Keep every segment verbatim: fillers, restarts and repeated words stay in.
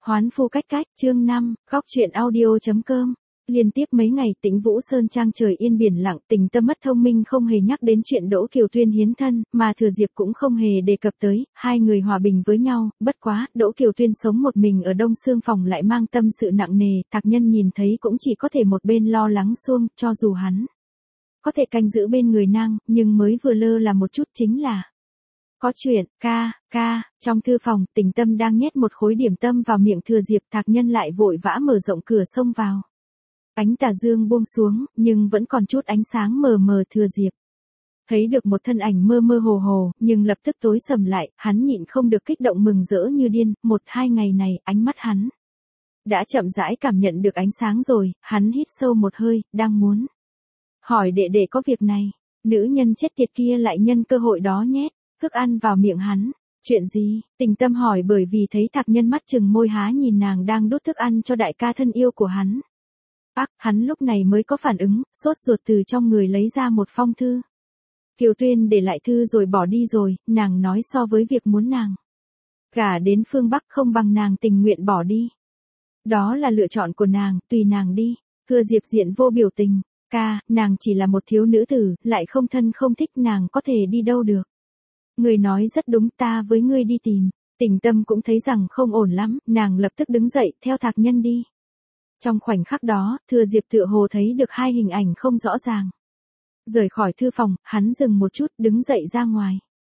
Hoán phu cách cách, chương năm, góc truyện audio.com. Liên tiếp mấy ngày Tĩnh Vũ Sơn trang trời yên biển lặng, Tình Tâm mất thông minh không hề nhắc đến chuyện Đỗ Kiều Tuyên hiến thân, mà Thừa Diệp cũng không hề đề cập tới, hai người hòa bình với nhau, bất quá, Đỗ Kiều Tuyên sống một mình ở Đông Sương phòng lại mang tâm sự nặng nề, Thạc Nhân nhìn thấy cũng chỉ có thể một bên lo lắng xuông, cho dù hắn có thể canh giữ bên người nàng, nhưng mới vừa lơ là một chút chính là có chuyện, ca, ca, trong thư phòng, Tình Tâm đang nhét một khối điểm tâm vào miệng Thừa Diệp, Thạc Nhân lại vội vã mở rộng cửa xông vào. Ánh tà dương buông xuống, nhưng vẫn còn chút ánh sáng mờ mờ. Thừa Diệp thấy được một thân ảnh mơ mơ hồ hồ, nhưng lập tức tối sầm lại, hắn nhịn không được kích động mừng rỡ như điên, một hai ngày này, ánh mắt hắn đã chậm rãi cảm nhận được ánh sáng rồi, hắn hít sâu một hơi, đang muốn hỏi đệ đệ có việc này, nữ nhân chết tiệt kia lại nhân cơ hội đó nhét thức ăn vào miệng hắn. Chuyện gì? Tình Tâm hỏi, bởi vì thấy Thạc Nhân mắt chừng môi há nhìn nàng đang đút thức ăn cho đại ca thân yêu của hắn. Ác, hắn lúc này mới có phản ứng, sốt ruột từ trong người lấy ra một phong thư. Kiều Tuyên để lại thư rồi bỏ đi rồi, nàng nói so với việc muốn nàng gả đến phương Bắc không bằng nàng tình nguyện bỏ đi. Đó là lựa chọn của nàng, tùy nàng đi. Thừa Diệp diện vô biểu tình, ca, nàng chỉ là một thiếu nữ tử, lại không thân không thích, nàng có thể đi đâu được. Người nói rất đúng, ta với ngươi đi tìm. Tình Tâm cũng thấy rằng không ổn lắm, nàng lập tức đứng dậy, theo Thạc Nhân đi. Trong khoảnh khắc đó, Thừa Diệp tựa hồ thấy được hai hình ảnh không rõ ràng. Rời khỏi thư phòng, hắn dừng một chút, đứng dậy ra ngoài.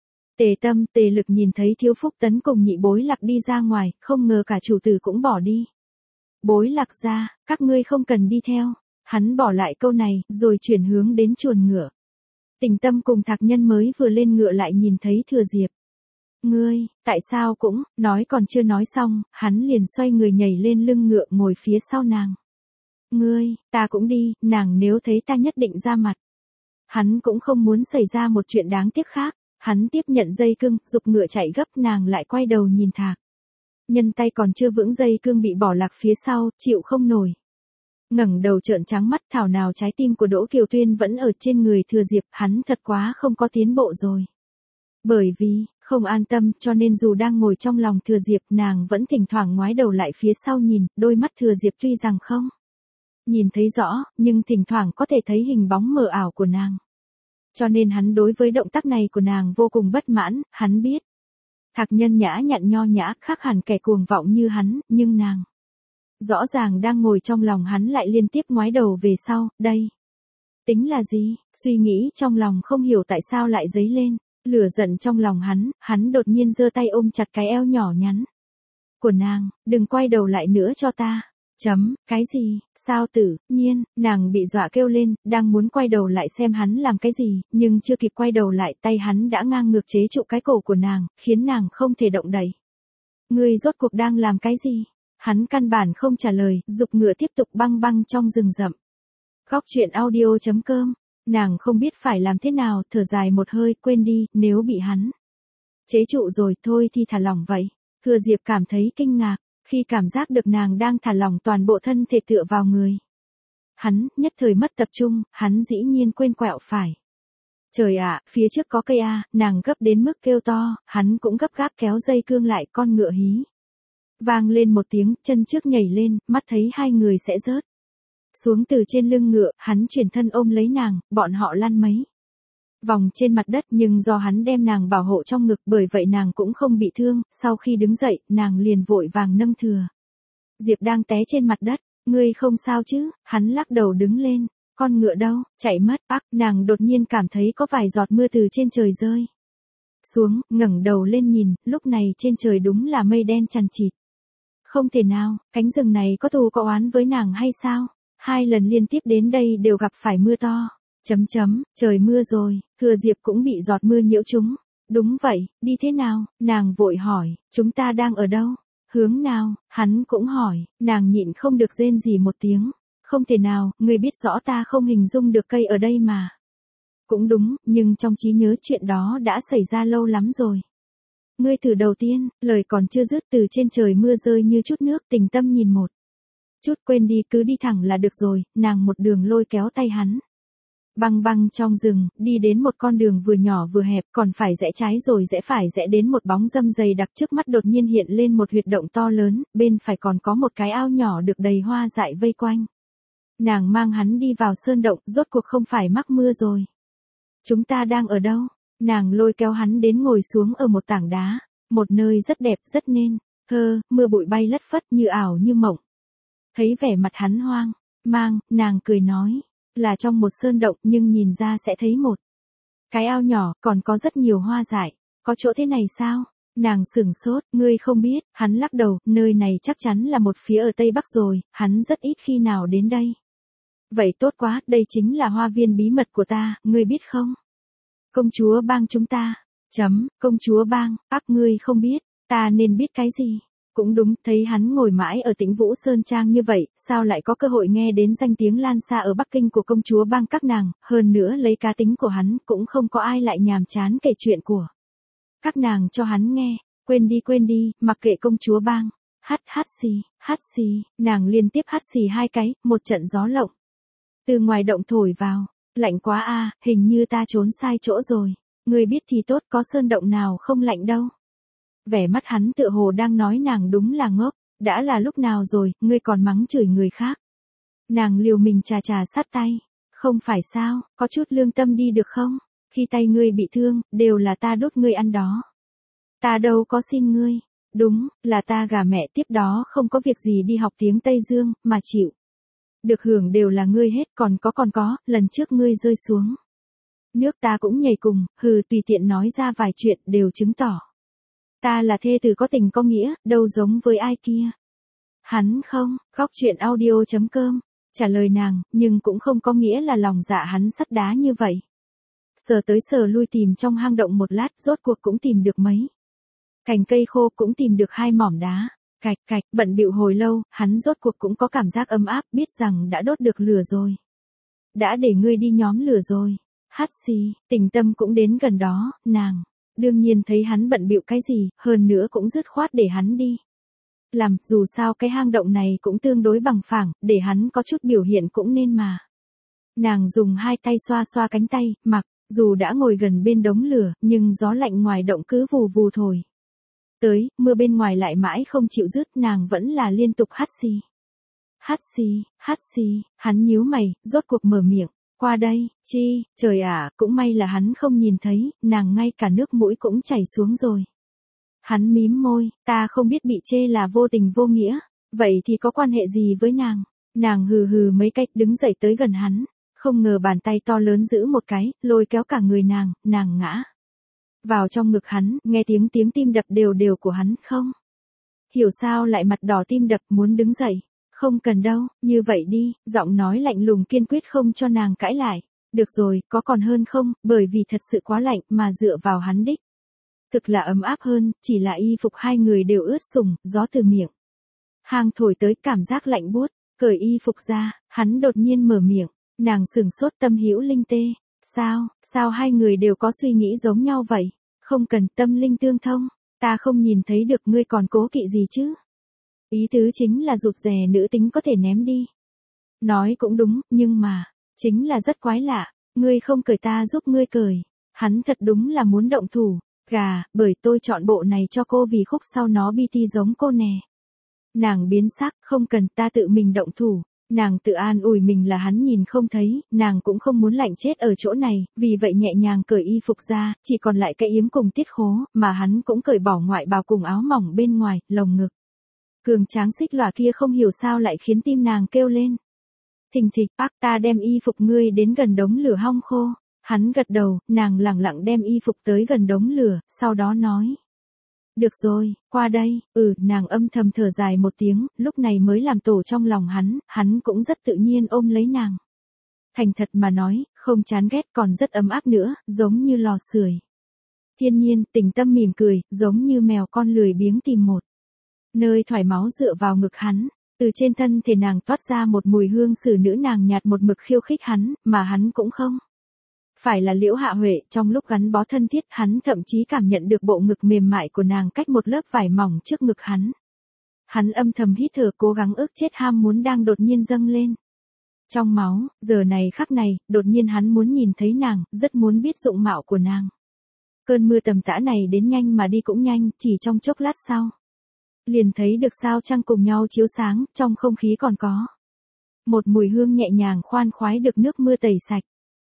Tề Tâm, Tề Lực nhìn thấy Thiếu Phúc Tấn cùng Nhị Bối Lạc đi ra ngoài, không ngờ cả chủ tử cũng bỏ đi. Bối Lạc ra, các ngươi không cần đi theo. Hắn bỏ lại câu này, rồi chuyển hướng đến chuồng ngựa. Tình Tâm cùng Thạc Nhân mới vừa lên ngựa lại nhìn thấy Thừa Diệp. Ngươi, tại sao cũng, nói còn chưa nói xong, hắn liền xoay người nhảy lên lưng ngựa ngồi phía sau nàng. Ngươi, ta cũng đi, nàng nếu thấy ta nhất định ra mặt. Hắn cũng không muốn xảy ra một chuyện đáng tiếc khác, hắn tiếp nhận dây cương, giục ngựa chạy gấp, nàng lại quay đầu nhìn Thạc Nhân tay còn chưa vững, dây cương bị bỏ lạc phía sau, chịu không nổi. Ngẩng đầu trợn trắng mắt, thảo nào trái tim của Đỗ Kiều Tuyên vẫn ở trên người Thừa Diệp, hắn thật quá không có tiến bộ rồi. Bởi vì, không an tâm, cho nên dù đang ngồi trong lòng Thừa Diệp, nàng vẫn thỉnh thoảng ngoái đầu lại phía sau nhìn, đôi mắt Thừa Diệp tuy rằng không nhìn thấy rõ, nhưng thỉnh thoảng có thể thấy hình bóng mờ ảo của nàng. Cho nên hắn đối với động tác này của nàng vô cùng bất mãn, hắn biết. Thạc Nhân nhã nhặn nho nhã, khác hẳn kẻ cuồng vọng như hắn, nhưng nàng rõ ràng đang ngồi trong lòng hắn lại liên tiếp ngoái đầu về sau, đây tính là gì? Suy nghĩ trong lòng không hiểu tại sao lại dấy lên. Lửa giận trong lòng hắn, hắn đột nhiên giơ tay ôm chặt cái eo nhỏ nhắn của nàng, đừng quay đầu lại nữa cho ta. Chấm, cái gì, sao tự nhiên, nàng bị dọa kêu lên, đang muốn quay đầu lại xem hắn làm cái gì, nhưng chưa kịp quay đầu lại, tay hắn đã ngang ngược chế trụ cái cổ của nàng, khiến nàng không thể động đậy. Ngươi rốt cuộc đang làm cái gì? Hắn căn bản không trả lời, giục ngựa tiếp tục băng băng trong rừng rậm. Góc truyện audio.com. Nàng không biết phải làm thế nào, thở dài một hơi, quên đi, nếu bị hắn chế trụ rồi, thôi thì thả lỏng vậy. Thừa Diệp cảm thấy kinh ngạc, khi cảm giác được nàng đang thả lỏng toàn bộ thân thể tựa vào người hắn, nhất thời mất tập trung, hắn dĩ nhiên quên quẹo phải. Trời ạ, phía trước có cây a, nàng gấp đến mức kêu to, hắn cũng gấp gáp kéo dây cương lại, con ngựa hí vang lên một tiếng, chân trước nhảy lên, mắt thấy hai người sẽ rớt xuống từ trên lưng ngựa, hắn chuyển thân ôm lấy nàng, bọn họ lăn mấy vòng trên mặt đất, nhưng do hắn đem nàng bảo hộ trong ngực, bởi vậy nàng cũng không bị thương. Sau khi đứng dậy, nàng liền vội vàng nâng Thừa Diệp đang té trên mặt đất. Ngươi không sao chứ? Hắn lắc đầu đứng lên. Con ngựa đâu? Chạy mất. Ác, nàng đột nhiên cảm thấy có vài giọt mưa từ trên trời rơi xuống, ngẩng đầu lên nhìn, lúc này trên trời đúng là mây đen chằng chịt. Không thể nào, cánh rừng này có thù có oán với nàng hay sao? Hai lần liên tiếp đến đây đều gặp phải mưa to. Chấm chấm, trời mưa rồi, Thừa Diệp cũng bị giọt mưa nhiễu trúng. Đúng vậy, đi thế nào? Nàng vội hỏi, chúng ta đang ở đâu? Hướng nào? Hắn cũng hỏi, nàng nhịn không được rên rỉ một tiếng. Không thể nào, người biết rõ ta không hình dung được cây ở đây mà. Cũng đúng, nhưng trong trí nhớ chuyện đó đã xảy ra lâu lắm rồi. Ngươi thử đầu tiên, lời còn chưa dứt, từ trên trời mưa rơi như chút nước. Tình Tâm nhìn một chút, quên đi, cứ đi thẳng là được rồi, nàng một đường lôi kéo tay hắn. Băng băng trong rừng, đi đến một con đường vừa nhỏ vừa hẹp, còn phải rẽ trái rồi rẽ phải rẽ đến một bóng râm dày đặc, trước mắt đột nhiên hiện lên một huyệt động to lớn, bên phải còn có một cái ao nhỏ được đầy hoa dại vây quanh. Nàng mang hắn đi vào sơn động, rốt cuộc không phải mắc mưa rồi. Chúng ta đang ở đâu? Nàng lôi kéo hắn đến ngồi xuống ở một tảng đá, một nơi rất đẹp, rất nên thơ, mưa bụi bay lất phất như ảo như mộng. Thấy vẻ mặt hắn hoang mang, nàng cười nói, là trong một sơn động nhưng nhìn ra sẽ thấy một cái ao nhỏ, còn có rất nhiều hoa dại. Có chỗ thế này sao? Nàng sửng sốt, ngươi không biết, hắn lắc đầu, nơi này chắc chắn là một phía ở Tây Bắc rồi, hắn rất ít khi nào đến đây. Vậy tốt quá, đây chính là hoa viên bí mật của ta, ngươi biết không? Công chúa bang chúng ta. Chấm, công chúa bang, ác ngươi không biết, ta nên biết cái gì? Cũng đúng, thấy hắn ngồi mãi ở Tĩnh Vũ Sơn Trang như vậy, sao lại có cơ hội nghe đến danh tiếng lan xa ở Bắc Kinh của công chúa bang các nàng, hơn nữa lấy cá tính của hắn, cũng không có ai lại nhàm chán kể chuyện của các nàng cho hắn nghe. Quên đi quên đi, mặc kệ công chúa bang. Hát hát xì, hát xì, nàng liên tiếp hát xì hai cái, một trận gió lộng từ ngoài động thổi vào. Lạnh quá a, hình như ta trốn sai chỗ rồi. Ngươi biết thì tốt, có sơn động nào không lạnh đâu. Vẻ mắt hắn tựa hồ đang nói nàng đúng là ngốc, đã là lúc nào rồi, ngươi còn mắng chửi người khác. Nàng liều mình chà chà sát tay, không phải sao, có chút lương tâm đi được không? Khi tay ngươi bị thương, đều là ta đốt ngươi ăn đó. Ta đâu có xin ngươi, đúng, là ta gả mẹ tiếp đó không có việc gì đi học tiếng Tây Dương, mà chịu. Được hưởng đều là ngươi hết, còn có còn có, lần trước ngươi rơi xuống nước ta cũng nhảy cùng, hừ, tùy tiện nói ra vài chuyện đều chứng tỏ ta là thê tử có tình có nghĩa, đâu giống với ai kia. Hắn không, góc chuyện audio chấm com, trả lời nàng, nhưng cũng không có nghĩa là lòng dạ hắn sắt đá như vậy. Sờ tới sờ lui tìm trong hang động một lát, rốt cuộc cũng tìm được mấy cành cây khô, cũng tìm được hai mỏm đá. Cạch cạch, bận bịu hồi lâu, hắn rốt cuộc cũng có cảm giác ấm áp, biết rằng đã đốt được lửa rồi. Đã để ngươi đi nhóm lửa rồi. Hát xì, Tình Tâm cũng đến gần đó, nàng đương nhiên thấy hắn bận bịu cái gì, hơn nữa cũng dứt khoát để hắn đi làm, dù sao cái hang động này cũng tương đối bằng phẳng, để hắn có chút biểu hiện cũng nên mà. Nàng dùng hai tay xoa xoa cánh tay, mặc dù đã ngồi gần bên đống lửa, nhưng gió lạnh ngoài động cứ vù vù thổi tới, mưa bên ngoài lại mãi không chịu dứt, nàng vẫn là liên tục hát xì. Hát xì, hát xì, hắn nhíu mày, rốt cuộc mở miệng, qua đây, chi, trời ạ, cũng may là hắn không nhìn thấy, nàng ngay cả nước mũi cũng chảy xuống rồi. Hắn mím môi, ta không biết bị chê là vô tình vô nghĩa, vậy thì có quan hệ gì với nàng? Nàng hừ hừ mấy cách đứng dậy tới gần hắn, không ngờ bàn tay to lớn giữ một cái, lôi kéo cả người nàng, nàng ngã vào trong ngực hắn, nghe tiếng tiếng tim đập đều đều của hắn, không hiểu sao lại mặt đỏ tim đập, muốn đứng dậy. Không cần đâu, như vậy đi, giọng nói lạnh lùng kiên quyết không cho nàng cãi lại. Được rồi, có còn hơn không, bởi vì thật sự quá lạnh mà dựa vào hắn đích. Thực là ấm áp hơn, chỉ là y phục hai người đều ướt sũng, gió từ miệng hang thổi tới, cảm giác lạnh buốt. Cởi y phục ra, hắn đột nhiên mở miệng, nàng sửng sốt, tâm hữu linh tê. Sao, sao hai người đều có suy nghĩ giống nhau vậy? Không cần, tâm linh tương thông, ta không nhìn thấy được, ngươi còn cố kỵ gì chứ? Ý tứ chính là rụt rè nữ tính có thể ném đi. Nói cũng đúng, nhưng mà, chính là rất quái lạ, ngươi không cởi ta giúp ngươi cởi. Hắn thật đúng là muốn động thủ, gà, bởi tôi chọn bộ này cho cô vì khúc sau nó bê tê giống cô nè. Nàng biến sắc, không cần, ta tự mình động thủ. Nàng tự an ủi mình là hắn nhìn không thấy, nàng cũng không muốn lạnh chết ở chỗ này, vì vậy nhẹ nhàng cởi y phục ra, chỉ còn lại cái yếm cùng tiết khố, mà hắn cũng cởi bỏ ngoại bào cùng áo mỏng bên ngoài, lồng ngực cường tráng xích lòa kia không hiểu sao lại khiến tim nàng kêu lên thình thịch. Bác, ta đem y phục ngươi đến gần đống lửa hong khô. Hắn gật đầu, nàng lẳng lặng đem y phục tới gần đống lửa, sau đó nói, được rồi, qua đây. Ừ, nàng âm thầm thở dài một tiếng, lúc này mới làm tổ trong lòng hắn, hắn cũng rất tự nhiên ôm lấy nàng. Thành thật mà nói, không chán ghét, còn rất ấm áp nữa, giống như lò sưởi thiên nhiên. Tình Tâm mỉm cười, giống như mèo con lười biếng tìm một nơi thoải máu dựa vào ngực hắn. Từ trên thân thể nàng toát ra một mùi hương xử nữ, nàng nhạt một mực khiêu khích hắn, mà hắn cũng không phải là Liễu Hạ Huệ. Trong lúc gắn bó thân thiết, hắn thậm chí cảm nhận được bộ ngực mềm mại của nàng cách một lớp vải mỏng trước ngực hắn. Hắn âm thầm hít thở, cố gắng ức chết ham muốn đang đột nhiên dâng lên Trong máu, giờ này khắc này, đột nhiên hắn muốn nhìn thấy nàng, rất muốn biết dụng mạo của nàng. Cơn mưa tầm tã này đến nhanh mà đi cũng nhanh, chỉ trong chốc lát sau. Liền thấy được sao trăng cùng nhau chiếu sáng, trong không khí còn có một mùi hương nhẹ nhàng khoan khoái được nước mưa tẩy sạch.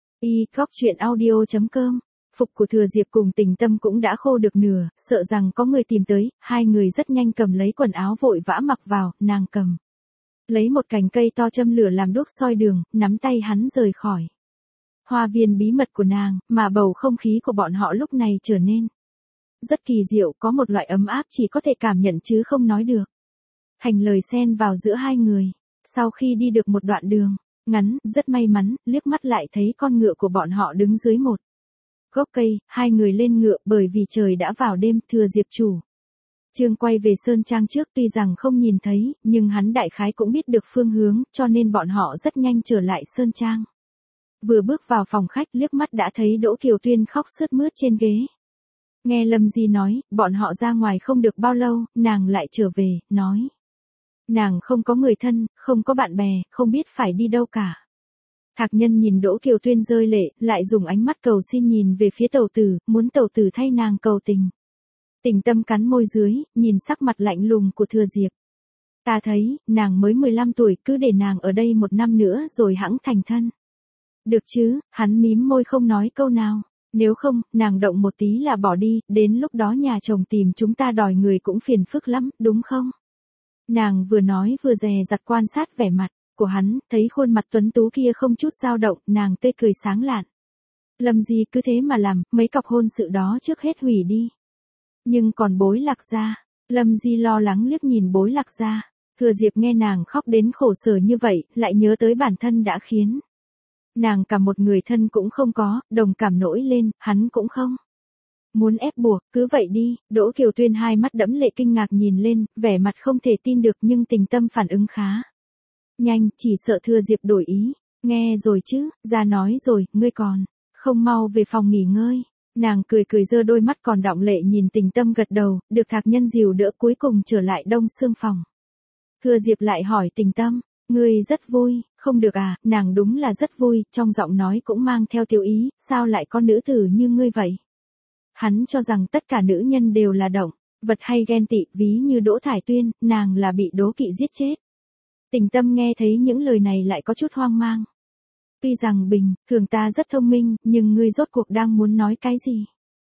Y cóc truyện audio chấm com. Phục của Thừa Diệp cùng Tình Tâm cũng đã khô được nửa, sợ rằng có người tìm tới, hai người rất nhanh cầm lấy quần áo vội vã mặc vào, nàng cầm lấy một cành cây to châm lửa làm đuốc soi đường, nắm tay hắn rời khỏi hoa viên bí mật của nàng, mà bầu không khí của bọn họ lúc này trở nên rất kỳ diệu, có một loại ấm áp chỉ có thể cảm nhận chứ không nói được. Hành lời xen vào giữa hai người. Sau khi đi được một đoạn đường ngắn, rất may mắn, liếc mắt lại thấy con ngựa của bọn họ đứng dưới một gốc cây, hai người lên ngựa bởi vì trời đã vào đêm. Thừa Diệp chủ trương quay về Sơn Trang trước, tuy rằng không nhìn thấy, nhưng hắn đại khái cũng biết được phương hướng, cho nên bọn họ rất nhanh trở lại Sơn Trang. Vừa bước vào phòng khách liếc mắt đã thấy Đỗ Kiều Tuyên khóc sướt mướt trên ghế. Nghe Lâm Di nói, bọn họ ra ngoài không được bao lâu, nàng lại trở về, nói. Nàng không có người thân, không có bạn bè, không biết phải đi đâu cả. Thạc Nhân nhìn Đỗ Kiều Tuyên rơi lệ, lại dùng ánh mắt cầu xin nhìn về phía tẩu tử, muốn tẩu tử thay nàng cầu tình. Tình Tâm cắn môi dưới, nhìn sắc mặt lạnh lùng của Thừa Diệp. Ta thấy, nàng mới mười lăm tuổi, cứ để nàng ở đây một năm nữa rồi hẵng thành thân. Được chứ, hắn mím môi không nói câu nào. Nếu không, nàng động một tí là bỏ đi, đến lúc đó nhà chồng tìm chúng ta đòi người cũng phiền phức lắm, đúng không? Nàng vừa nói vừa dè dặt quan sát vẻ mặt của hắn, thấy khuôn mặt tuấn tú kia không chút dao động, nàng tươi cười sáng lạn. Lâm Di cứ thế mà làm, mấy cọc hôn sự đó trước hết hủy đi. Nhưng còn Bối Lạc Gia, Lâm Di lo lắng liếc nhìn Bối Lạc Gia. Thừa Diệp nghe nàng khóc đến khổ sở như vậy, lại nhớ tới bản thân đã khiến nàng cả một người thân cũng không có, đồng cảm nổi lên, hắn cũng không muốn ép buộc, cứ vậy đi. Đỗ Kiều Tuyên hai mắt đẫm lệ kinh ngạc nhìn lên, vẻ mặt không thể tin được, nhưng Tình Tâm phản ứng khá nhanh, chỉ sợ Thừa Diệp đổi ý. Nghe rồi chứ, ra nói rồi, ngươi còn không mau về phòng nghỉ ngơi. Nàng cười cười giơ đôi mắt còn đọng lệ nhìn Tình Tâm gật đầu, được Thạc Nhân dìu đỡ cuối cùng trở lại Đông Xương phòng. Thừa Diệp lại hỏi Tình Tâm, ngươi rất vui, không được à? Nàng đúng là rất vui, trong giọng nói cũng mang theo tiêu ý, sao lại có nữ tử như ngươi vậy? Hắn cho rằng tất cả nữ nhân đều là động vật hay ghen tị, ví như Đỗ Thải Tuyên, nàng là bị đố kỵ giết chết. Tình Tâm nghe thấy những lời này lại có chút hoang mang. Tuy rằng bình thường ta rất thông minh, nhưng ngươi rốt cuộc đang muốn nói cái gì?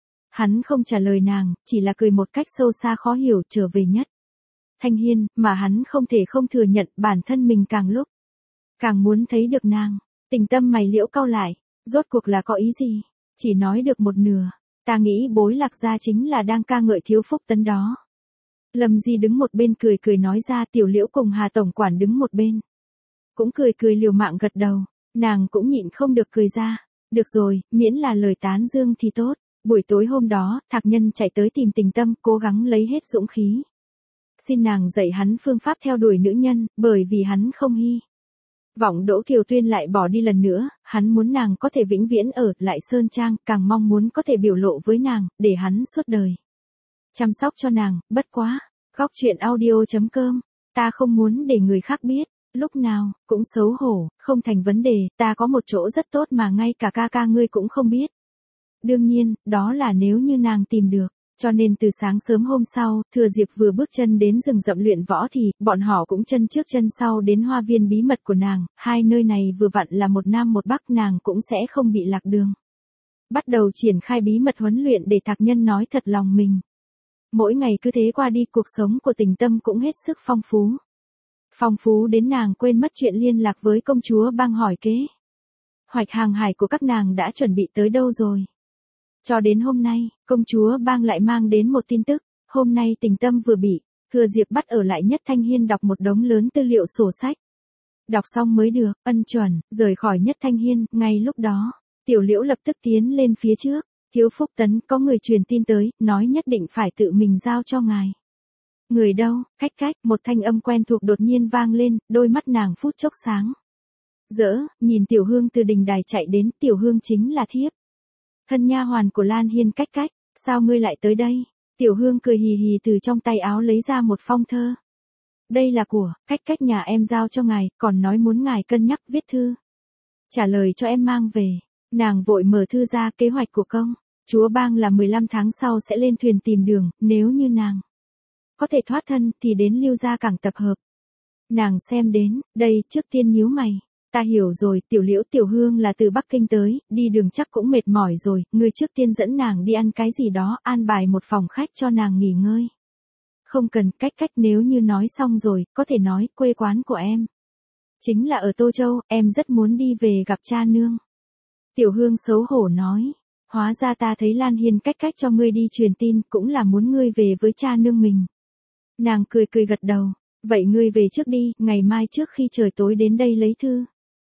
Hắn không trả lời nàng, chỉ là cười một cách sâu xa khó hiểu, trở về Nhất Thanh Hiên, mà hắn không thể không thừa nhận bản thân mình càng lúc càng muốn thấy được nàng. Tình Tâm mày liễu cau lại, rốt cuộc là có ý gì? Chỉ nói được một nửa. Ta nghĩ Bối Lạc Gia chính là đang ca ngợi Thiếu Phúc Tấn đó. Lâm Di đứng một bên cười cười nói ra, Tiểu Liễu cùng Hà tổng quản đứng một bên cũng cười cười liều mạng gật đầu, nàng cũng nhịn không được cười ra. Được rồi, miễn là lời tán dương thì tốt. Buổi tối hôm đó, Thạc Nhân chạy tới tìm Tình Tâm, cố gắng lấy hết dũng khí xin nàng dạy hắn phương pháp theo đuổi nữ nhân, bởi vì hắn không hy vọng Đỗ Kiều Tuyên lại bỏ đi lần nữa, hắn muốn nàng có thể vĩnh viễn ở lại Sơn Trang, càng mong muốn có thể biểu lộ với nàng, để hắn suốt đời chăm sóc cho nàng. Bất quá, góc truyện audio chấm com, ta không muốn để người khác biết, lúc nào cũng xấu hổ, không thành vấn đề, ta có một chỗ rất tốt mà ngay cả ca ca ngươi cũng không biết. Đương nhiên, đó là nếu như nàng tìm được. Cho nên từ sáng sớm hôm sau, Thừa Diệp vừa bước chân đến rừng rậm luyện võ thì, bọn họ cũng chân trước chân sau đến hoa viên bí mật của nàng, hai nơi này vừa vặn là một nam một bắc, nàng cũng sẽ không bị lạc đường. Bắt đầu triển khai bí mật huấn luyện để Thạc Nhân nói thật lòng mình. Mỗi ngày cứ thế qua đi, cuộc sống của Tình Tâm cũng hết sức phong phú. Phong phú đến nàng quên mất chuyện liên lạc với công chúa Bang, hỏi kế hoạch hàng hải của các nàng đã chuẩn bị tới đâu rồi. Cho đến hôm nay, công chúa Bang lại mang đến một tin tức, hôm nay Tình Tâm vừa bị Thừa Diệp bắt ở lại Nhất Thanh Hiên đọc một đống lớn tư liệu sổ sách. Đọc xong mới được, ân chuẩn, rời khỏi Nhất Thanh Hiên. Ngay lúc đó, Tiểu Liễu lập tức tiến lên phía trước, Thiếu Phúc Tấn, có người truyền tin tới, nói nhất định phải tự mình giao cho ngài. Người đâu? Cách cách, một thanh âm quen thuộc đột nhiên vang lên, đôi mắt nàng phút chốc sáng rỡ, nhìn Tiểu Hương từ đình đài chạy đến. Tiểu Hương chính là thiếp thân nha hoàn của Lan Hiên. Cách cách, sao ngươi lại tới đây? Tiểu Hương cười hì hì từ trong tay áo lấy ra một phong thơ. Đây là của, cách cách nhà em giao cho ngài, còn nói muốn ngài cân nhắc viết thư. Trả lời cho em mang về. Nàng vội mở thư ra, kế hoạch của công. Chúa bang là mười lăm tháng sau sẽ lên thuyền tìm đường, nếu như nàng có thể thoát thân thì đến Lưu Gia Cảng tập hợp. Nàng xem đến, đây, trước tiên nhíu mày. Ta hiểu rồi, Tiểu Liễu Tiểu Hương là từ Bắc Kinh tới, đi đường chắc cũng mệt mỏi rồi, ngươi trước tiên dẫn nàng đi ăn cái gì đó, an bài một phòng khách cho nàng nghỉ ngơi. Không cần, cách cách nếu như nói xong rồi, có thể nói, quê quán của em chính là ở Tô Châu, em rất muốn đi về gặp cha nương. Tiểu Hương xấu hổ nói, hóa ra ta thấy Lan Hiên cách cách cho ngươi đi truyền tin, cũng là muốn ngươi về với cha nương mình. Nàng cười cười gật đầu, vậy ngươi về trước đi, ngày mai trước khi trời tối đến đây lấy thư.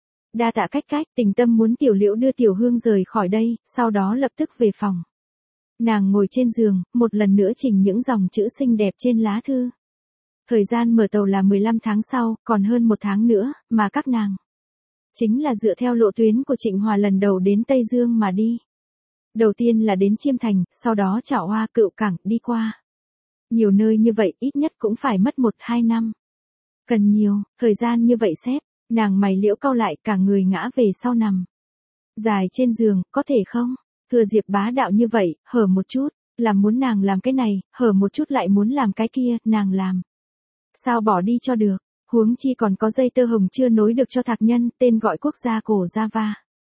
Đa tạ cách cách, Tình Tâm muốn Tiểu Liễu đưa Tiểu Hương rời khỏi đây, sau đó lập tức về phòng. Nàng ngồi trên giường, một lần nữa chỉnh những dòng chữ xinh đẹp trên lá thư. Thời gian mở tàu là mười lăm tháng sau, còn hơn một tháng nữa, mà các nàng chính là dựa theo lộ tuyến của Trịnh Hòa lần đầu đến Tây Dương mà đi. Đầu tiên là đến Chiêm Thành, sau đó Trảo Hoa, Cựu Cảng, đi qua nhiều nơi như vậy ít nhất cũng phải mất một hai năm. Cần nhiều, thời gian như vậy xếp, nàng mày liễu cau lại, cả người ngã về sau nằm dài trên giường, có thể không? Thừa Diệp bá đạo như vậy, hở một chút, làm muốn nàng làm cái này, hở một chút lại muốn làm cái kia, nàng làm sao bỏ đi cho được, huống chi còn có dây tơ hồng chưa nối được cho Thạc Nhân, tên gọi quốc gia cổ Java.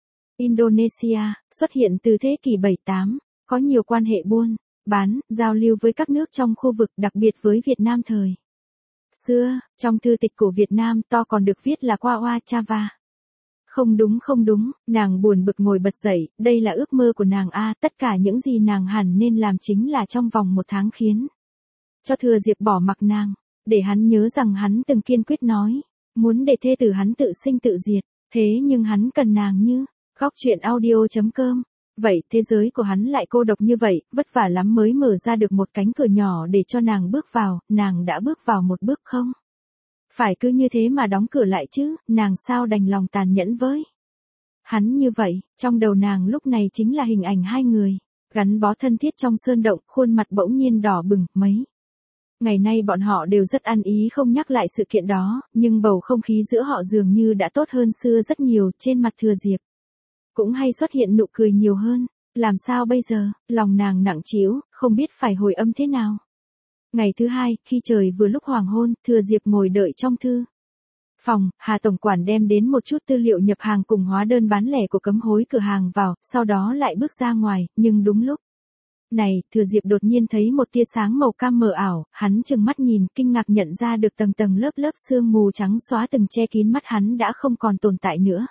Indonesia, xuất hiện từ thế kỷ bảy tám, có nhiều quan hệ buôn bán, giao lưu với các nước trong khu vực, đặc biệt với Việt Nam thời xưa. Trong thư tịch cổ Việt Nam to còn được viết là Qua Oa Chava. Không đúng không đúng, nàng buồn bực ngồi bật dậy, đây là ước mơ của nàng a, tất cả những gì nàng hẳn nên làm chính là trong vòng một tháng khiến cho Thừa Diệp bỏ mặc nàng, để hắn nhớ rằng hắn từng kiên quyết nói, muốn để thê tử hắn tự sinh tự diệt, thế nhưng hắn cần nàng như, góc truyện audio.com. Vậy thế giới của hắn lại cô độc như vậy, vất vả lắm mới mở ra được một cánh cửa nhỏ để cho nàng bước vào, nàng đã bước vào một bước không? Phải cứ như thế mà đóng cửa lại chứ, nàng sao đành lòng tàn nhẫn với hắn như vậy, trong đầu nàng lúc này chính là hình ảnh hai người, gắn bó thân thiết trong sơn động, khuôn mặt bỗng nhiên đỏ bừng, mấy ngày nay bọn họ đều rất ăn ý không nhắc lại sự kiện đó, nhưng bầu không khí giữa họ dường như đã tốt hơn xưa rất nhiều, trên mặt Thừa Diệp cũng hay xuất hiện nụ cười nhiều hơn. Làm sao bây giờ, lòng nàng nặng trĩu, không biết phải hồi âm thế nào. Ngày thứ hai, khi trời vừa lúc hoàng hôn, Thừa Diệp ngồi đợi trong thư phòng, Hà Tổng Quản đem đến một chút tư liệu nhập hàng cùng hóa đơn bán lẻ của cấm hối cửa hàng vào, sau đó lại bước ra ngoài, nhưng đúng lúc này, Thừa Diệp đột nhiên thấy một tia sáng màu cam mờ ảo, hắn trừng mắt nhìn, kinh ngạc nhận ra được tầng tầng lớp lớp sương mù trắng xóa từng che kín mắt hắn đã không còn tồn tại nữa.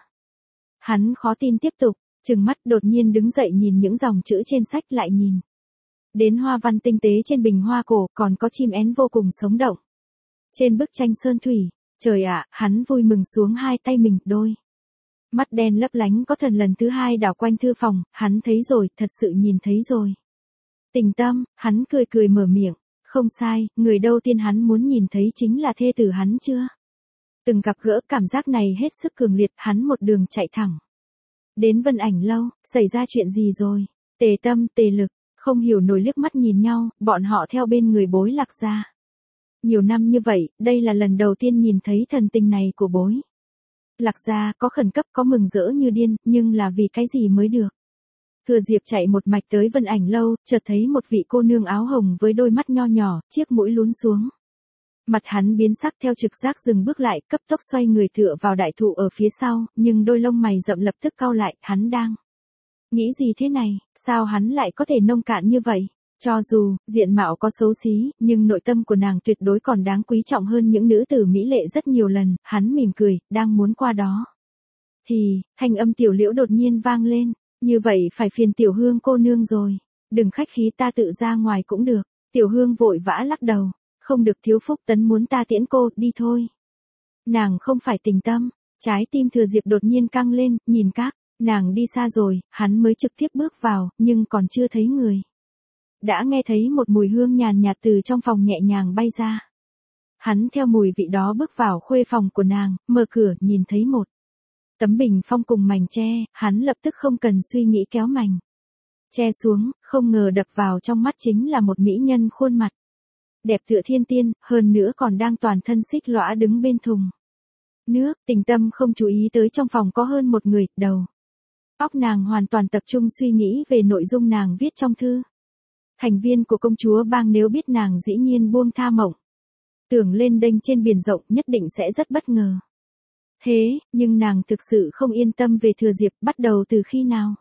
Hắn khó tin tiếp tục, trừng mắt đột nhiên đứng dậy nhìn những dòng chữ trên sách, lại nhìn đến hoa văn tinh tế trên bình hoa cổ, còn có chim én vô cùng sống động trên bức tranh sơn thủy. Trời ạ, hắn vui mừng xuống hai tay mình, đôi mắt đen lấp lánh có thần lần thứ hai đảo quanh thư phòng, hắn thấy rồi, thật sự nhìn thấy rồi. Tình Tâm, hắn cười cười mở miệng, không sai, người đầu tiên hắn muốn nhìn thấy chính là thê tử hắn chưa từng gặp gỡ, cảm giác này hết sức cường liệt, hắn một đường chạy thẳng đến Vân Ảnh lâu, xảy ra chuyện gì rồi? Tề Tâm, Tề Lực, không hiểu nổi liếc mắt nhìn nhau, bọn họ theo bên người Bối Lạc Gia nhiều năm như vậy, đây là lần đầu tiên nhìn thấy thần tình này của Bối Lạc Gia, có khẩn cấp có mừng rỡ như điên, nhưng là vì cái gì mới được. Thừa Diệp chạy một mạch tới Vân Ảnh lâu, chợt thấy một vị cô nương áo hồng với đôi mắt nho nhỏ, chiếc mũi lún xuống. Mặt hắn biến sắc, theo trực giác dừng bước lại, cấp tốc xoay người tựa vào đại thụ ở phía sau, nhưng đôi lông mày rậm lập tức cau lại, hắn đang nghĩ gì thế này, sao hắn lại có thể nông cạn như vậy? Cho dù, diện mạo có xấu xí, nhưng nội tâm của nàng tuyệt đối còn đáng quý trọng hơn những nữ tử mỹ lệ rất nhiều lần, hắn mỉm cười, đang muốn qua đó. Thì, thanh âm Tiểu Liễu đột nhiên vang lên, như vậy phải phiền Tiểu Hương cô nương rồi, đừng khách khí, ta tự ra ngoài cũng được. Tiểu Hương vội vã lắc đầu, không được, thiếu Phúc Tấn muốn ta tiễn cô, đi thôi. Nàng không phải Tình Tâm, trái tim Thừa Diệp đột nhiên căng lên, nhìn các nàng đi xa rồi, hắn mới trực tiếp bước vào, nhưng còn chưa thấy người. Đã nghe thấy một mùi hương nhàn nhạt từ trong phòng nhẹ nhàng bay ra. Hắn theo mùi vị đó bước vào khuê phòng của nàng, mở cửa, nhìn thấy một tấm bình phong cùng mảnh tre, hắn lập tức không cần suy nghĩ kéo mảnh che xuống, không ngờ đập vào trong mắt chính là một mỹ nhân khuôn mặt đẹp tựa thiên tiên, hơn nữa còn đang toàn thân xích lõa đứng bên thùng nước. Tình Tâm không chú ý tới trong phòng có hơn một người, đầu óc nàng hoàn toàn tập trung suy nghĩ về nội dung nàng viết trong thư. Thành viên của công chúa bang nếu biết nàng dĩ nhiên buông tha mộng tưởng lên đênh trên biển rộng nhất định sẽ rất bất ngờ. Thế, nhưng nàng thực sự không yên tâm về Thừa Diệp, bắt đầu từ khi nào?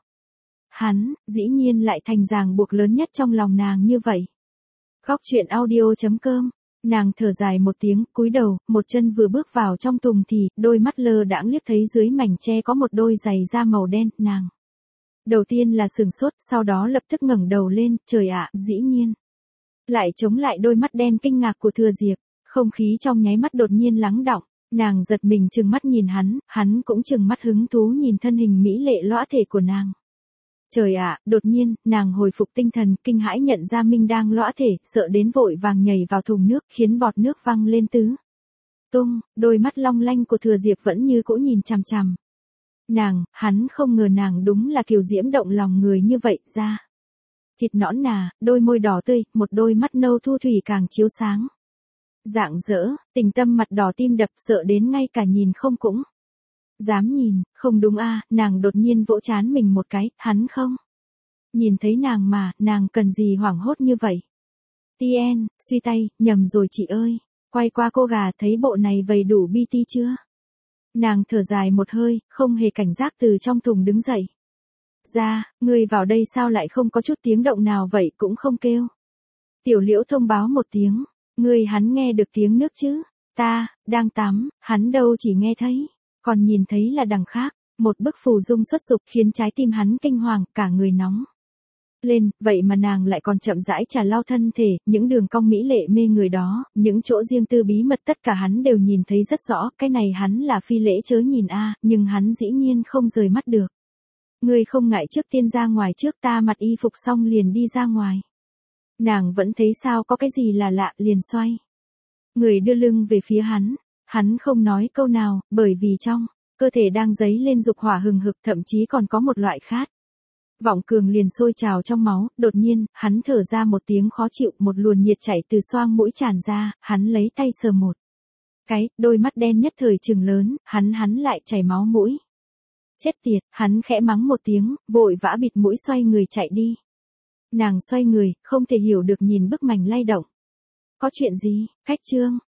Hắn, dĩ nhiên lại thành ràng buộc lớn nhất trong lòng nàng như vậy. Góc truyện audio chấm com, nàng thở dài một tiếng, cúi đầu, một chân vừa bước vào trong thùng thì, đôi mắt lơ đãng liếc thấy dưới mảnh tre có một đôi giày da màu đen, nàng. Đầu tiên là sửng sốt, sau đó lập tức ngẩng đầu lên, trời ạ, dĩ nhiên. Lại chống lại đôi mắt đen kinh ngạc của Thừa Diệp, không khí trong nháy mắt đột nhiên lắng đọng, nàng giật mình trừng mắt nhìn hắn, hắn cũng trừng mắt hứng thú nhìn thân hình mỹ lệ lõa thể của nàng. Trời ạ, đột nhiên, nàng hồi phục tinh thần, kinh hãi nhận ra Minh đang lõa thể, sợ đến vội vàng nhảy vào thùng nước, khiến bọt nước văng lên tứ tung, đôi mắt long lanh của Thừa Diệp vẫn như cũ nhìn chằm chằm. Nàng, hắn không ngờ nàng đúng là kiều diễm động lòng người như vậy, ra. Thịt nõn nà, đôi môi đỏ tươi, một đôi mắt nâu thu thủy càng chiếu sáng. Rạng rỡ, Tình Tâm mặt đỏ tim đập sợ đến ngay cả nhìn không cũng dám nhìn, không đúng a, nàng đột nhiên vỗ trán mình một cái, hắn không nhìn thấy nàng mà, nàng cần gì hoảng hốt như vậy. Tien, suy tay, nhầm rồi chị ơi, quay qua cô gà thấy bộ này vầy đủ bi ti chưa? Nàng thở dài một hơi, không hề cảnh giác từ trong thùng đứng dậy. Ra, ngươi vào đây sao lại không có chút tiếng động nào vậy cũng không kêu. Tiểu Liễu thông báo một tiếng, ngươi hắn nghe được tiếng nước chứ? Ta, đang tắm, hắn đâu chỉ nghe thấy, còn nhìn thấy là đằng khác, một bức phù dung xuất dục khiến trái tim hắn kinh hoàng, cả người nóng lên, vậy mà nàng lại còn chậm rãi trà lau thân thể, những đường cong mỹ lệ mê người đó, những chỗ riêng tư bí mật tất cả hắn đều nhìn thấy rất rõ, cái này hắn là phi lễ chớ nhìn a, nhưng hắn dĩ nhiên không rời mắt được. Ngươi không ngại trước tiên ra ngoài trước, ta mặc y phục xong liền đi ra ngoài. Nàng vẫn thấy sao có cái gì là lạ, liền xoay người đưa lưng về phía hắn, hắn không nói câu nào, bởi vì trong cơ thể đang dấy lên dục hỏa hừng hực, thậm chí còn có một loại khát vọng cường liền sôi trào trong máu. Đột nhiên, hắn thở ra một tiếng khó chịu, một luồn nhiệt chảy từ xoang mũi tràn ra, hắn lấy tay sờ một cái, đôi mắt đen nhất thời trừng lớn, hắn hắn lại chảy máu mũi. Chết tiệt, hắn khẽ mắng một tiếng, vội vã bịt mũi xoay người chạy đi. Nàng xoay người, không thể hiểu được nhìn bức mảnh lay động. Có chuyện gì? Cách chương